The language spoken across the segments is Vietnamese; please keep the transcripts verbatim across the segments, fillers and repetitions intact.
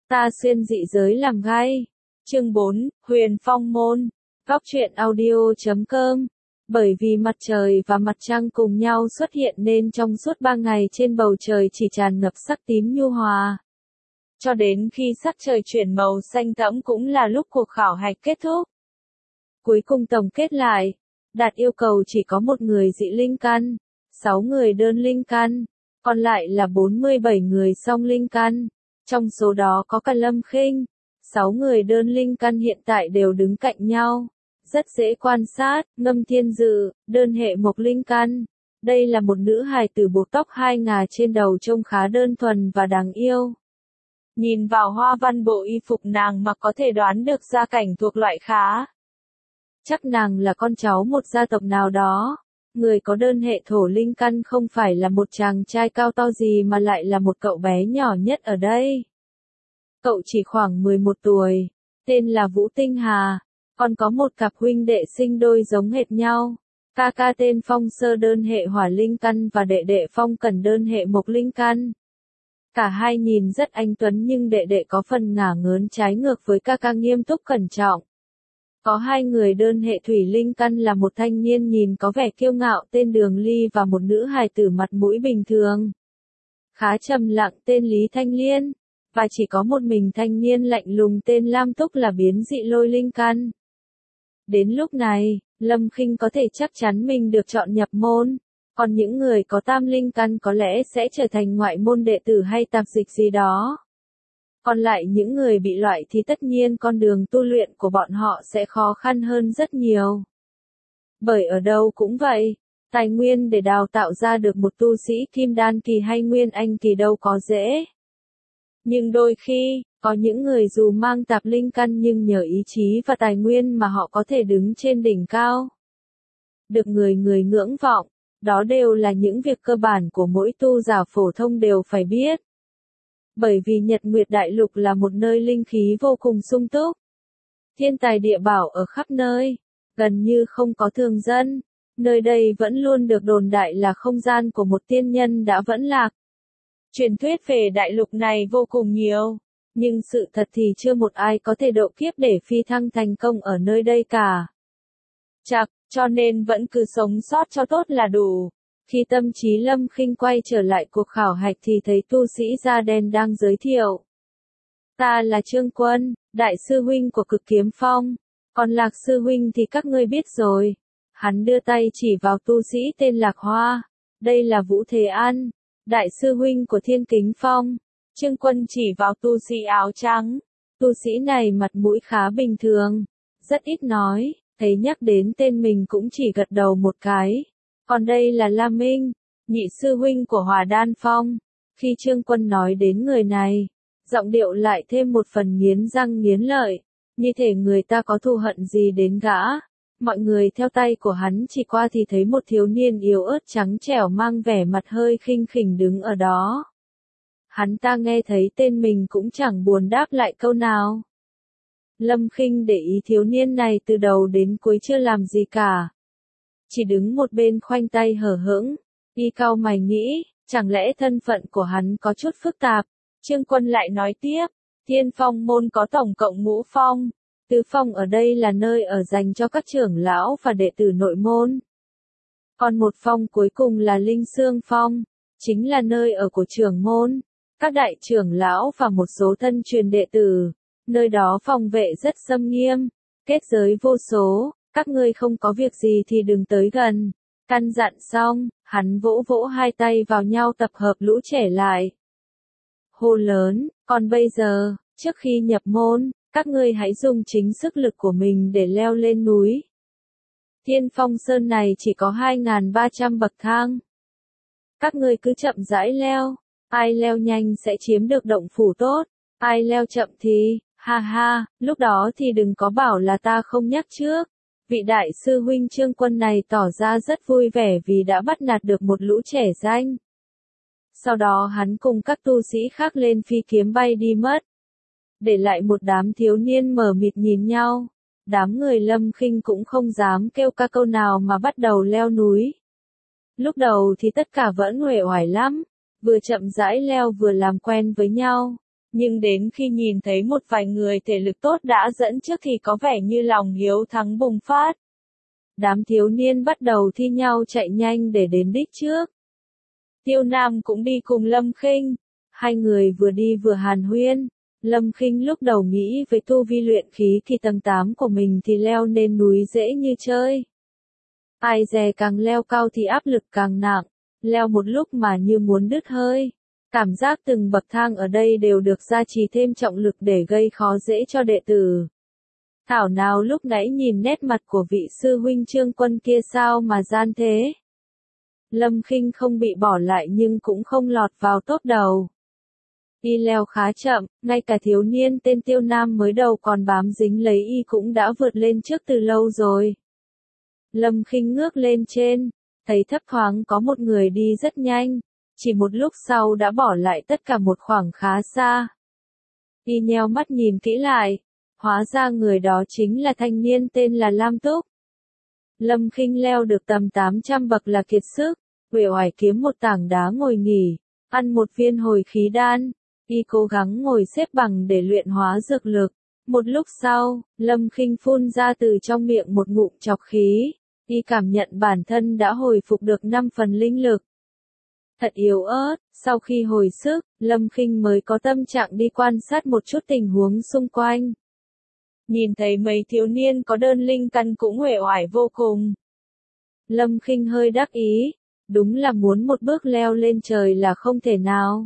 Ta xuyên dị giới làm gai. Chương bốn, Huyền Phong môn. Góc truyện audio chấm com. Bởi vì mặt trời và mặt trăng cùng nhau xuất hiện nên trong suốt ba ngày trên bầu trời chỉ tràn ngập sắc tím nhu hòa. Cho đến khi sắc trời chuyển màu xanh thẫm cũng là lúc cuộc khảo hạch kết thúc. Cuối cùng tổng kết lại, đạt yêu cầu chỉ có một người dị linh căn, sáu người đơn linh căn, còn lại là bốn mươi bảy người song linh căn. Trong số đó có cả Lâm Khinh, sáu người đơn linh căn hiện tại đều đứng cạnh nhau. Rất dễ quan sát, Ngâm Thiên Dự, đơn hệ mộc linh căn. Đây là một nữ hài tử buộc tóc hai ngà trên đầu trông khá đơn thuần và đáng yêu. Nhìn vào hoa văn bộ y phục nàng mặc có thể đoán được gia cảnh thuộc loại khá. Chắc nàng là con cháu một gia tộc nào đó. Người có đơn hệ thổ linh căn không phải là một chàng trai cao to gì mà lại là một cậu bé nhỏ nhất ở đây. Cậu chỉ khoảng mười một tuổi, tên là Vũ Tinh Hà, còn có một cặp huynh đệ sinh đôi giống hệt nhau. Ca ca tên Phong Sơ đơn hệ hỏa linh căn và đệ đệ Phong Cẩn đơn hệ mộc linh căn. Cả hai nhìn rất anh tuấn nhưng đệ đệ có phần ngả ngớn trái ngược với ca ca nghiêm túc cẩn trọng. Có hai người đơn hệ thủy linh căn là một thanh niên nhìn có vẻ kiêu ngạo tên Đường Ly và một nữ hài tử mặt mũi bình thường, khá trầm lặng tên Lý Thanh Liên, và chỉ có một mình thanh niên lạnh lùng tên Lam Túc là biến dị lôi linh căn. Đến lúc này, Lâm Khinh có thể chắc chắn mình được chọn nhập môn, còn những người có tam linh căn có lẽ sẽ trở thành ngoại môn đệ tử hay tạp dịch gì đó. Còn lại những người bị loại thì tất nhiên con đường tu luyện của bọn họ sẽ khó khăn hơn rất nhiều. Bởi ở đâu cũng vậy, tài nguyên để đào tạo ra được một tu sĩ kim đan kỳ hay nguyên anh kỳ đâu có dễ. Nhưng đôi khi, có những người dù mang tạp linh căn nhưng nhờ ý chí và tài nguyên mà họ có thể đứng trên đỉnh cao. Được người người ngưỡng vọng, đó đều là những việc cơ bản của mỗi tu giả phổ thông đều phải biết. Bởi vì Nhật Nguyệt Đại Lục là một nơi linh khí vô cùng sung túc. Thiên tài địa bảo ở khắp nơi, gần như không có thường dân. Nơi đây vẫn luôn được đồn đại là không gian của một tiên nhân đã vẫn lạc. Truyền thuyết về đại lục này vô cùng nhiều, nhưng sự thật thì chưa một ai có thể độ kiếp để phi thăng thành công ở nơi đây cả. Chắc, cho nên vẫn cứ sống sót cho tốt là đủ. Khi tâm trí Lâm Khinh quay trở lại cuộc khảo hạch thì thấy tu sĩ da đen đang giới thiệu. Ta là Trương Quân, đại sư huynh của Cực Kiếm Phong, còn Lạc sư huynh thì các ngươi biết rồi. Hắn đưa tay chỉ vào tu sĩ tên Lạc Hoa, đây là Vũ Thế An, đại sư huynh của Thiên Kính Phong. Trương Quân chỉ vào tu sĩ áo trắng, tu sĩ này mặt mũi khá bình thường, rất ít nói, thấy nhắc đến tên mình cũng chỉ gật đầu một cái. Còn đây là La Minh, nhị sư huynh của Hòa Đan Phong. Khi Trương Quân nói đến người này, giọng điệu lại thêm một phần nghiến răng nghiến lợi, như thể người ta có thù hận gì đến gã. Mọi người theo tay của hắn chỉ qua thì thấy một thiếu niên yếu ớt trắng trẻo mang vẻ mặt hơi khinh khỉnh đứng ở đó. Hắn ta nghe thấy tên mình cũng chẳng buồn đáp lại câu nào. Lâm Khinh để ý thiếu niên này từ đầu đến cuối chưa làm gì cả. Chỉ đứng một bên khoanh tay hờ hững, y cau mày nghĩ, chẳng lẽ thân phận của hắn có chút phức tạp. Trương Quân lại nói tiếp, Thiên Phong môn có tổng cộng ngũ phong, tứ phong ở đây là nơi ở dành cho các trưởng lão và đệ tử nội môn. Còn một phong cuối cùng là Linh Xương Phong, chính là nơi ở của trưởng môn, các đại trưởng lão và một số thân truyền đệ tử. Nơi đó phòng vệ rất xâm nghiêm, kết giới vô số. Các ngươi không có việc gì thì đừng tới gần. Căn dặn xong, hắn vỗ vỗ hai tay vào nhau tập hợp lũ trẻ lại. Hô lớn, còn bây giờ, trước khi nhập môn, các ngươi hãy dùng chính sức lực của mình để leo lên núi. Thiên Phong Sơn này chỉ có hai nghìn ba trăm bậc thang. Các ngươi cứ chậm rãi leo, ai leo nhanh sẽ chiếm được động phủ tốt, ai leo chậm thì, ha ha, lúc đó thì đừng có bảo là ta không nhắc trước. Vị đại sư huynh Trương Quân này tỏ ra rất vui vẻ vì đã bắt nạt được một lũ trẻ danh. Sau đó hắn cùng các tu sĩ khác lên phi kiếm bay đi mất. Để lại một đám thiếu niên mờ mịt nhìn nhau. Đám người Lâm Khinh cũng không dám kêu ca câu nào mà bắt đầu leo núi. Lúc đầu thì tất cả vẫn uể oải lắm, vừa chậm rãi leo vừa làm quen với nhau. Nhưng đến khi nhìn thấy một vài người thể lực tốt đã dẫn trước thì có vẻ như lòng hiếu thắng bùng phát. Đám thiếu niên bắt đầu thi nhau chạy nhanh để đến đích trước. Tiêu Nam cũng đi cùng Lâm Khinh. Hai người vừa đi vừa hàn huyên. Lâm Khinh lúc đầu nghĩ với tu vi luyện khí kỳ tầng tám của mình thì leo lên núi dễ như chơi. Ai dè càng leo cao thì áp lực càng nặng, leo một lúc mà như muốn đứt hơi. Cảm giác từng bậc thang ở đây đều được gia trì thêm trọng lực để gây khó dễ cho đệ tử. Thảo nào lúc nãy nhìn nét mặt của vị sư huynh Trương Quân kia sao mà gian thế. Lâm Khinh không bị bỏ lại nhưng cũng không lọt vào top đầu. Y leo khá chậm, ngay cả thiếu niên tên Tiêu Nam mới đầu còn bám dính lấy y cũng đã vượt lên trước từ lâu rồi. Lâm Khinh ngước lên trên, thấy thấp thoáng có một người đi rất nhanh, chỉ một lúc sau đã bỏ lại tất cả một khoảng khá xa. Y nheo mắt nhìn kỹ lại, hóa ra người đó chính là thanh niên tên là Lam Túc. Lâm Khinh leo được tầm tám trăm bậc là kiệt sức, uể oải kiếm một tảng đá ngồi nghỉ, ăn một viên hồi khí đan. Y cố gắng ngồi xếp bằng để luyện hóa dược lực. Một lúc sau, Lâm Khinh phun ra từ trong miệng một ngụm trọc khí. Y cảm nhận bản thân đã hồi phục được năm phần linh lực. Thật yếu ớt, sau khi hồi sức, Lâm Khinh mới có tâm trạng đi quan sát một chút tình huống xung quanh. Nhìn thấy mấy thiếu niên có đơn linh căn cũng uể oải vô cùng. Lâm Khinh hơi đắc ý, đúng là muốn một bước leo lên trời là không thể nào.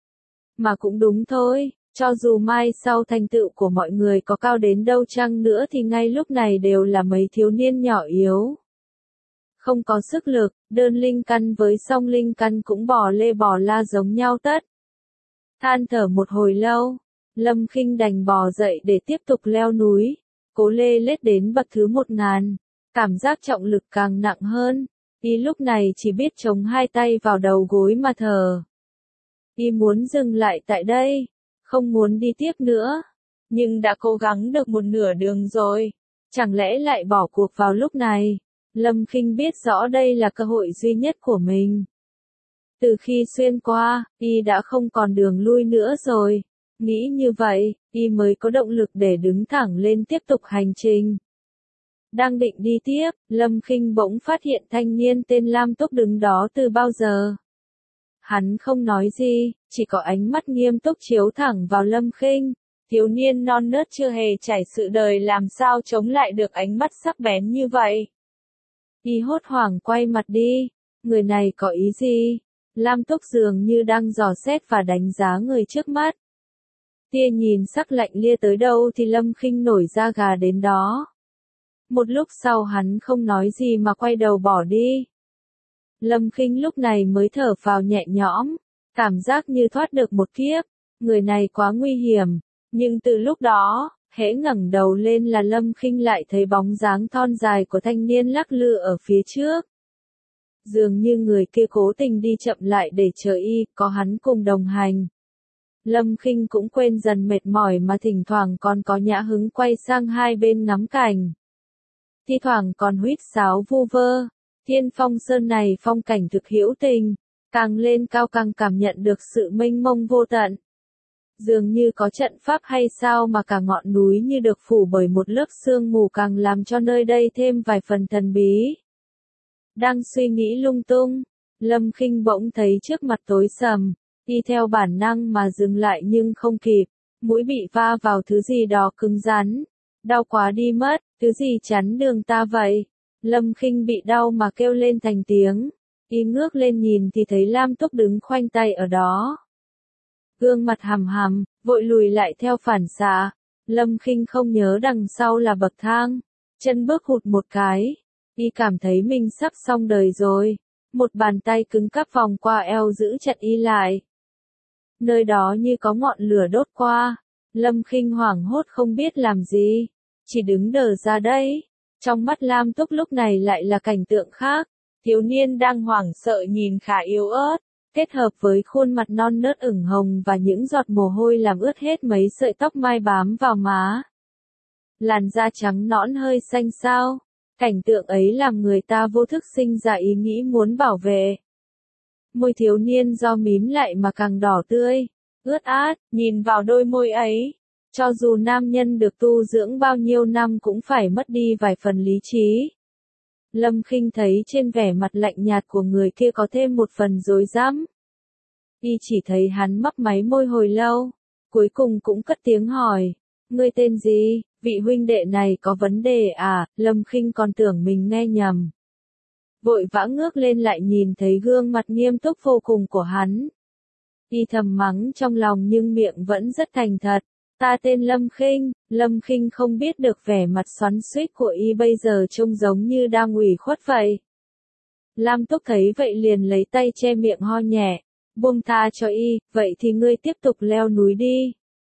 Mà cũng đúng thôi, cho dù mai sau thành tựu của mọi người có cao đến đâu chăng nữa thì ngay lúc này đều là mấy thiếu niên nhỏ yếu. Không có sức lực, đơn linh căn với song linh căn cũng bò lê bò la giống nhau tất. Than thở một hồi lâu, Lâm Khinh đành bò dậy để tiếp tục leo núi, cố lê lết đến bậc thứ một ngàn, cảm giác trọng lực càng nặng hơn, y lúc này chỉ biết chống hai tay vào đầu gối mà thở. Y muốn dừng lại tại đây, không muốn đi tiếp nữa, nhưng đã cố gắng được một nửa đường rồi, chẳng lẽ lại bỏ cuộc vào lúc này. Lâm Khinh biết rõ đây là cơ hội duy nhất của mình. Từ khi xuyên qua, y đã không còn đường lui nữa rồi. Nghĩ như vậy, y mới có động lực để đứng thẳng lên tiếp tục hành trình. Đang định đi tiếp, Lâm Khinh bỗng phát hiện thanh niên tên Lam Túc đứng đó từ bao giờ. Hắn không nói gì, chỉ có ánh mắt nghiêm túc chiếu thẳng vào Lâm Khinh. Thiếu niên non nớt chưa hề trải sự đời làm sao chống lại được ánh mắt sắc bén như vậy. Y hốt hoảng quay mặt đi, người này có ý gì? Lam Túc dường như đang dò xét và đánh giá người trước mắt. Tia nhìn sắc lạnh lia tới đâu thì Lâm Khinh nổi da gà đến đó. Một lúc sau hắn không nói gì mà quay đầu bỏ đi. Lâm Khinh lúc này mới thở phào nhẹ nhõm, cảm giác như thoát được một kiếp, người này quá nguy hiểm, nhưng từ lúc đó, hễ ngẩng đầu lên là Lâm Khinh lại thấy bóng dáng thon dài của thanh niên lắc lư ở phía trước. Dường như người kia cố tình đi chậm lại để chờ y, có hắn cùng đồng hành. Lâm Khinh cũng quên dần mệt mỏi mà thỉnh thoảng còn có nhã hứng quay sang hai bên ngắm cảnh. Thi thoảng còn huýt sáo vu vơ. Thiên Phong Sơn này phong cảnh thực hữu tình, càng lên cao càng cảm nhận được sự mênh mông vô tận. Dường như có trận pháp hay sao mà cả ngọn núi như được phủ bởi một lớp sương mù càng làm cho nơi đây thêm vài phần thần bí. Đang suy nghĩ lung tung, Lâm Khinh bỗng thấy trước mặt tối sầm, y theo bản năng mà dừng lại nhưng không kịp, mũi bị va vào thứ gì đó cứng rắn. Đau quá đi mất, thứ gì chắn đường ta vậy? Lâm Khinh bị đau mà kêu lên thành tiếng, y ngước lên nhìn thì thấy Lam Túc đứng khoanh tay ở đó. Gương mặt hằm hằm, vội lùi lại theo phản xạ. Lâm Khinh không nhớ đằng sau là bậc thang, chân bước hụt một cái, y cảm thấy mình sắp xong đời rồi. Một bàn tay cứng cáp vòng qua eo giữ chặt y lại. Nơi đó như có ngọn lửa đốt qua, Lâm Khinh hoảng hốt không biết làm gì, chỉ đứng đờ ra đấy. Trong mắt Lam Túc lúc này lại là cảnh tượng khác, thiếu niên đang hoảng sợ nhìn khá yếu ớt, kết hợp với khuôn mặt non nớt ửng hồng và những giọt mồ hôi làm ướt hết mấy sợi tóc mai bám vào má. Làn da trắng nõn hơi xanh xao, cảnh tượng ấy làm người ta vô thức sinh ra ý nghĩ muốn bảo vệ. Môi thiếu niên do mím lại mà càng đỏ tươi, ướt át, nhìn vào đôi môi ấy. Cho dù nam nhân được tu dưỡng bao nhiêu năm cũng phải mất đi vài phần lý trí. Lâm Khinh thấy trên vẻ mặt lạnh nhạt của người kia có thêm một phần rối rắm. Y chỉ thấy hắn mấp máy môi hồi lâu, cuối cùng cũng cất tiếng hỏi, ngươi tên gì, vị huynh đệ này có vấn đề à? Lâm Khinh còn tưởng mình nghe nhầm. Vội vã ngước lên lại nhìn thấy gương mặt nghiêm túc vô cùng của hắn. Y thầm mắng trong lòng nhưng miệng vẫn rất thành thật. Ta tên Lâm Khinh. Lâm Khinh không biết được vẻ mặt xoắn xuýt của Y bây giờ trông giống như đang ủy khuất vậy. Lam Túc thấy vậy liền lấy tay che miệng ho nhẹ, buông tha cho Y, vậy thì ngươi tiếp tục leo núi đi.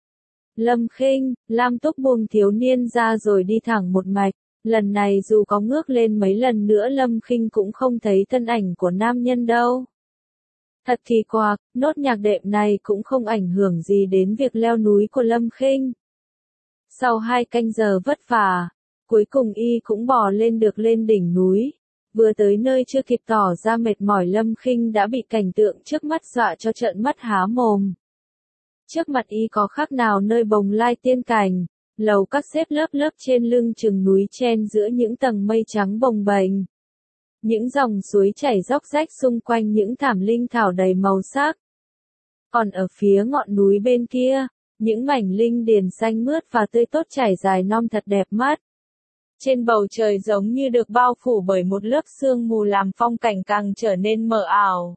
Lâm Khinh, Lam Túc buông thiếu niên ra rồi đi thẳng một mạch. Lần này dù có ngước lên mấy lần nữa Lâm Khinh cũng không thấy thân ảnh của nam nhân đâu. Thật kỳ quặc, nốt nhạc đệm này cũng không ảnh hưởng gì đến việc leo núi của Lâm Khinh. Sau hai canh giờ vất vả, cuối cùng Y cũng bò lên được lên đỉnh núi. Vừa tới nơi chưa kịp tỏ ra mệt mỏi Lâm Khinh đã bị cảnh tượng trước mắt dọa cho trợn mắt há mồm. Trước mặt Y có khác nào nơi bồng lai tiên cảnh, lầu các xếp lớp lớp trên lưng chừng núi chen giữa những tầng mây trắng bồng bềnh. Những dòng suối chảy róc rách xung quanh những thảm linh thảo đầy màu sắc. Còn ở phía ngọn núi bên kia, những mảnh linh điền xanh mướt và tươi tốt trải dài non thật đẹp mắt. Trên bầu trời giống như được bao phủ bởi một lớp sương mù làm phong cảnh càng trở nên mờ ảo.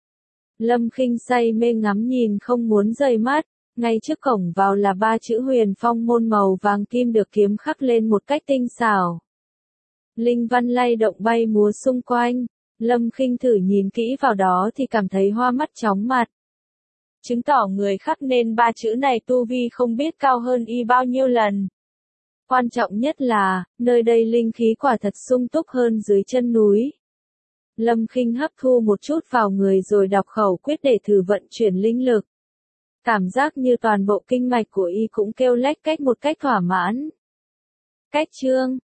Lâm Khinh say mê ngắm nhìn không muốn rời mắt, ngay trước cổng vào là ba chữ Huyền Phong môn màu vàng kim được kiếm khắc lên một cách tinh xảo. Linh văn lay động bay múa xung quanh, Lâm Khinh thử nhìn kỹ vào đó thì cảm thấy hoa mắt chóng mặt. Chứng tỏ người khắc nên ba chữ này tu vi không biết cao hơn Y bao nhiêu lần. Quan trọng nhất là, nơi đây linh khí quả thật sung túc hơn dưới chân núi. Lâm Khinh hấp thu một chút vào người rồi đọc khẩu quyết để thử vận chuyển linh lực. Cảm giác như toàn bộ kinh mạch của Y cũng kêu lách cách một cách thỏa mãn. Cách chương